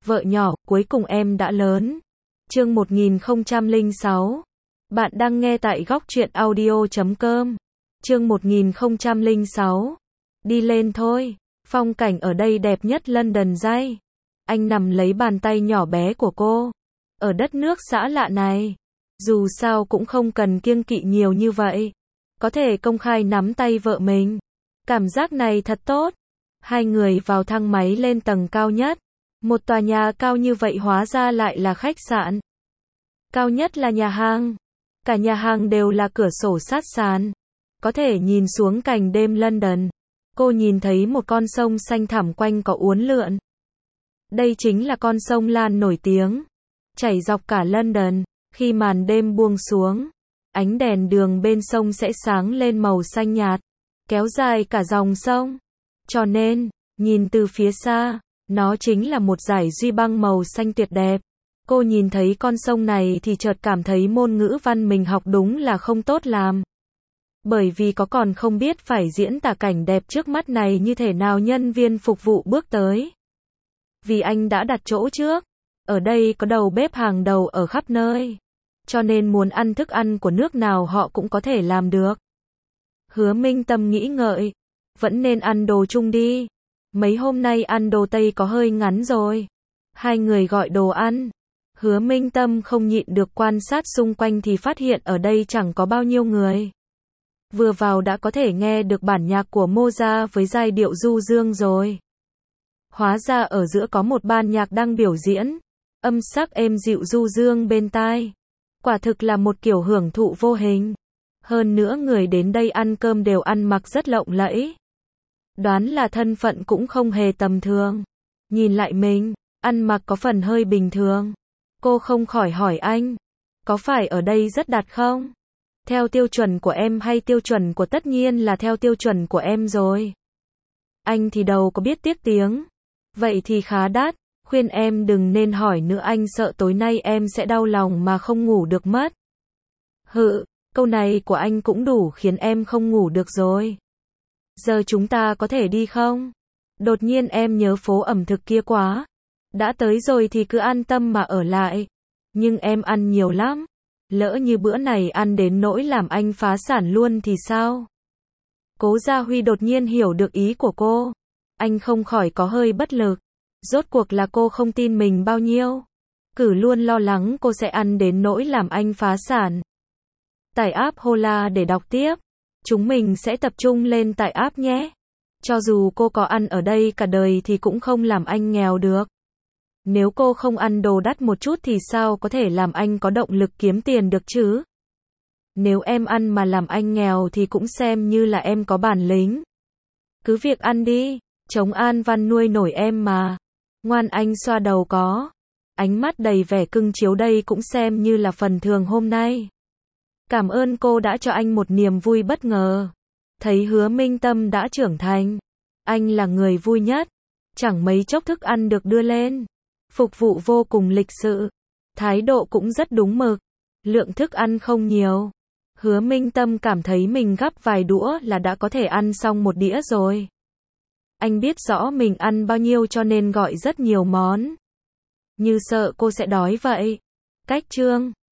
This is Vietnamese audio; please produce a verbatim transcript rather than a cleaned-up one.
Vợ nhỏ, cuối cùng em đã lớn. Chương một nghìn không trăm lẻ sáu. Bạn đang nghe tại góc truyện audio chấm com. Chương một nghìn không trăm lẻ sáu. Đi lên thôi. Phong cảnh ở đây đẹp nhất London dây. Anh nằm lấy bàn tay nhỏ bé của cô. Ở đất nước xã lạ này, dù sao cũng không cần kiêng kỵ nhiều như vậy. Có thể công khai nắm tay vợ mình. Cảm giác này thật tốt. Hai người vào thang máy lên tầng cao nhất. Một tòa nhà cao như vậy hóa ra lại là khách sạn. Cao nhất là nhà hàng. Cả nhà hàng đều là cửa sổ sát sàn. Có thể nhìn xuống cảnh đêm London. Cô nhìn thấy một con sông xanh thẳm quanh có uốn lượn. Đây chính là con sông Lan nổi tiếng. Chảy dọc cả London. Khi màn đêm buông xuống, ánh đèn đường bên sông sẽ sáng lên màu xanh nhạt, kéo dài cả dòng sông. Cho nên, nhìn từ phía xa, nó chính là một dải duy băng màu xanh tuyệt đẹp. Cô nhìn thấy con sông này thì chợt cảm thấy môn ngữ văn mình học đúng là không tốt làm. Bởi vì có còn không biết phải diễn tả cảnh đẹp trước mắt này như thế nào. Nhân viên phục vụ bước tới. Vì anh đã đặt chỗ trước. Ở đây có đầu bếp hàng đầu ở khắp nơi. Cho nên muốn ăn thức ăn của nước nào họ cũng có thể làm được. Hứa Minh Tâm nghĩ ngợi. Vẫn nên ăn đồ Trung đi. Mấy hôm nay ăn đồ Tây có hơi ngắn rồi. Hai người gọi đồ ăn. Hứa Minh Tâm không nhịn được quan sát xung quanh thì phát hiện ở đây chẳng có bao nhiêu người. Vừa vào đã có thể nghe được bản nhạc của Mozart với giai điệu du dương rồi. Hóa ra ở giữa có một ban nhạc đang biểu diễn. Âm sắc êm dịu du dương bên tai. Quả thực là một kiểu hưởng thụ vô hình. Hơn nữa người đến đây ăn cơm đều ăn mặc rất lộng lẫy. Đoán là thân phận cũng không hề tầm thường. Nhìn lại mình, ăn mặc có phần hơi bình thường. Cô không khỏi hỏi anh, có phải ở đây rất đắt không? Theo tiêu chuẩn của em hay tiêu chuẩn của tất nhiên là theo tiêu chuẩn của em rồi. Anh thì đâu có biết tiếc tiếng. Vậy thì khá đắt, khuyên em đừng nên hỏi nữa, anh sợ tối nay em sẽ đau lòng mà không ngủ được mất. Hự, câu này của anh cũng đủ khiến em không ngủ được rồi. Giờ chúng ta có thể đi không? Đột nhiên em nhớ phố ẩm thực kia quá. Đã tới rồi thì cứ an tâm mà ở lại. Nhưng em ăn nhiều lắm. Lỡ như bữa này ăn đến nỗi làm anh phá sản luôn thì sao? Cố Gia Huy đột nhiên hiểu được ý của cô. Anh không khỏi có hơi bất lực. Rốt cuộc là cô không tin mình bao nhiêu. Cứ luôn lo lắng cô sẽ ăn đến nỗi làm anh phá sản. Tải app Hola để đọc tiếp. Chúng mình sẽ tập trung lên tải app nhé. Cho dù cô có ăn ở đây cả đời thì cũng không làm anh nghèo được. Nếu cô không ăn đồ đắt một chút thì sao có thể làm anh có động lực kiếm tiền được chứ? Nếu em ăn mà làm anh nghèo thì cũng xem như là em có bản lĩnh. Cứ việc ăn đi, chống An Văn nuôi nổi em mà. Ngoan, anh xoa đầu có. Ánh mắt đầy vẻ cưng chiếu, đây cũng xem như là phần thưởng hôm nay. Cảm ơn cô đã cho anh một niềm vui bất ngờ. Thấy Hứa Minh Tâm đã trưởng thành. Anh là người vui nhất. Chẳng mấy chốc thức ăn được đưa lên. Phục vụ vô cùng lịch sự. Thái độ cũng rất đúng mực. Lượng thức ăn không nhiều. Hứa Minh Tâm cảm thấy mình gắp vài đũa là đã có thể ăn xong một đĩa rồi. Anh biết rõ mình ăn bao nhiêu cho nên gọi rất nhiều món. Như sợ cô sẽ đói vậy. Cách chương